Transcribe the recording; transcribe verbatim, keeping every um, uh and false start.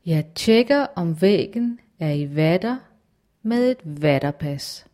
Jeg tjekker om væggen er i vater med et vatterpas.